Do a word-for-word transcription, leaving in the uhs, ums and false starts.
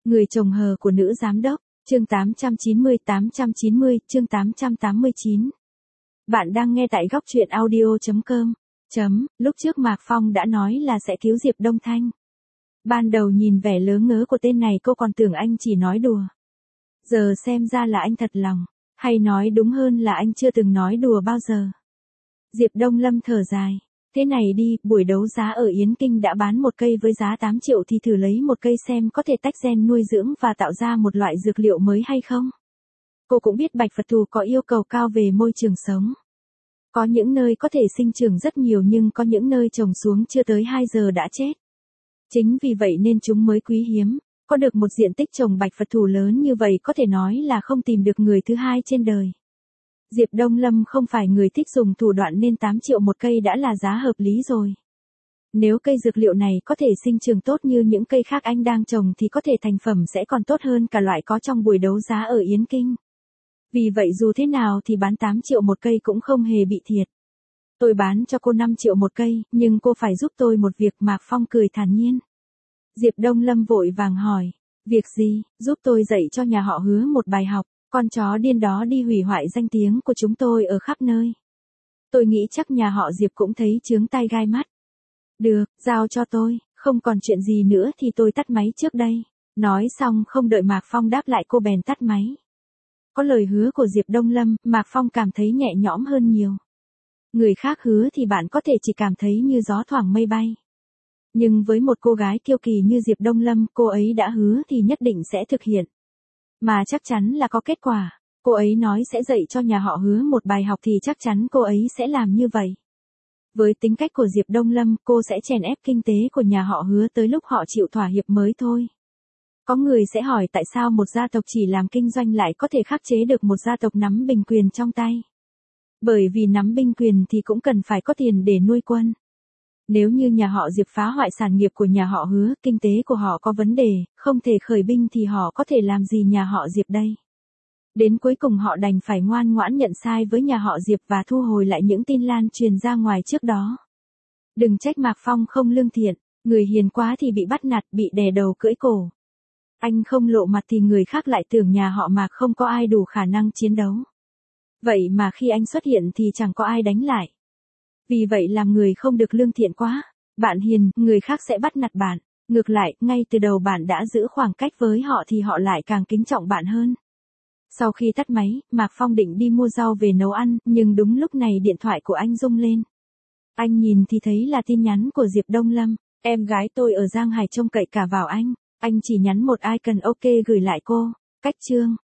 Người chồng hờ của nữ giám đốc, chương tám trăm chín mươi tám trăm chín mươi, chương tám trăm tám mươi chín. Bạn đang nghe tại góc truyện audio chấm com. Chấm, lúc trước Mạc Phong đã nói là sẽ cứu Diệp Đông Thanh. Ban đầu nhìn vẻ lớ ngớ của tên này cô còn tưởng anh chỉ nói đùa. Giờ xem ra là anh thật lòng, hay nói đúng hơn là anh chưa từng nói đùa bao giờ. Diệp Đông Lâm thở dài. Thế này đi, buổi đấu giá ở Yến Kinh đã bán một cây với giá tám triệu thì thử lấy một cây xem có thể tách gen nuôi dưỡng và tạo ra một loại dược liệu mới hay không. Cô cũng biết bạch Phật thù có yêu cầu cao về môi trường sống. Có những nơi có thể sinh trưởng rất nhiều nhưng có những nơi trồng xuống chưa tới hai giờ đã chết. Chính vì vậy nên chúng mới quý hiếm. Có được một diện tích trồng bạch Phật thù lớn như vậy có thể nói là không tìm được người thứ hai trên đời. Diệp Đông Lâm không phải người thích dùng thủ đoạn nên tám triệu một cây đã là giá hợp lý rồi. Nếu cây dược liệu này có thể sinh trưởng tốt như những cây khác anh đang trồng thì có thể thành phẩm sẽ còn tốt hơn cả loại có trong buổi đấu giá ở Yến Kinh. Vì vậy dù thế nào thì bán tám triệu một cây cũng không hề bị thiệt. Tôi bán cho cô năm triệu một cây, nhưng cô phải giúp tôi một việc. Mạc Phong cười thản nhiên. Diệp Đông Lâm vội vàng hỏi, việc gì? Giúp tôi dạy cho nhà họ Hứa một bài học. Con chó điên đó đi hủy hoại danh tiếng của chúng tôi ở khắp nơi. Tôi nghĩ chắc nhà họ Diệp cũng thấy chướng tai gai mắt. Được, giao cho tôi, không còn chuyện gì nữa thì tôi tắt máy trước đây. Nói xong không đợi Mạc Phong đáp lại cô bèn tắt máy. Có lời hứa của Diệp Đông Lâm, Mạc Phong cảm thấy nhẹ nhõm hơn nhiều. Người khác hứa thì bạn có thể chỉ cảm thấy như gió thoảng mây bay. Nhưng với một cô gái kiêu kỳ như Diệp Đông Lâm, cô ấy đã hứa thì nhất định sẽ thực hiện. Mà chắc chắn là có kết quả. Cô ấy nói sẽ dạy cho nhà họ Hứa một bài học thì chắc chắn cô ấy sẽ làm như vậy. Với tính cách của Diệp Đông Lâm, cô sẽ chèn ép kinh tế của nhà họ Hứa tới lúc họ chịu thỏa hiệp mới thôi. Có người sẽ hỏi tại sao một gia tộc chỉ làm kinh doanh lại có thể khắc chế được một gia tộc nắm binh quyền trong tay. Bởi vì nắm binh quyền thì cũng cần phải có tiền để nuôi quân. Nếu như nhà họ Diệp phá hoại sản nghiệp của nhà họ Hứa, kinh tế của họ có vấn đề, không thể khởi binh thì họ có thể làm gì nhà họ Diệp đây? Đến cuối cùng họ đành phải ngoan ngoãn nhận sai với nhà họ Diệp và thu hồi lại những tin lan truyền ra ngoài trước đó. Đừng trách Mạc Phong không lương thiện, người hiền quá thì bị bắt nạt, bị đè đầu cưỡi cổ. Anh không lộ mặt thì người khác lại tưởng nhà họ Mạc không có ai đủ khả năng chiến đấu. Vậy mà khi anh xuất hiện thì chẳng có ai đánh lại. Vì vậy làm người không được lương thiện quá. Bạn hiền, người khác sẽ bắt nạt bạn. Ngược lại, ngay từ đầu bạn đã giữ khoảng cách với họ thì họ lại càng kính trọng bạn hơn. Sau khi tắt máy, Mạc Phong định đi mua rau về nấu ăn, nhưng đúng lúc này điện thoại của anh rung lên. Anh nhìn thì thấy là tin nhắn của Diệp Đông Lâm. Em gái tôi ở Giang Hải trông cậy cả vào anh. Anh chỉ nhắn một icon ok gửi lại cô. Cách chương.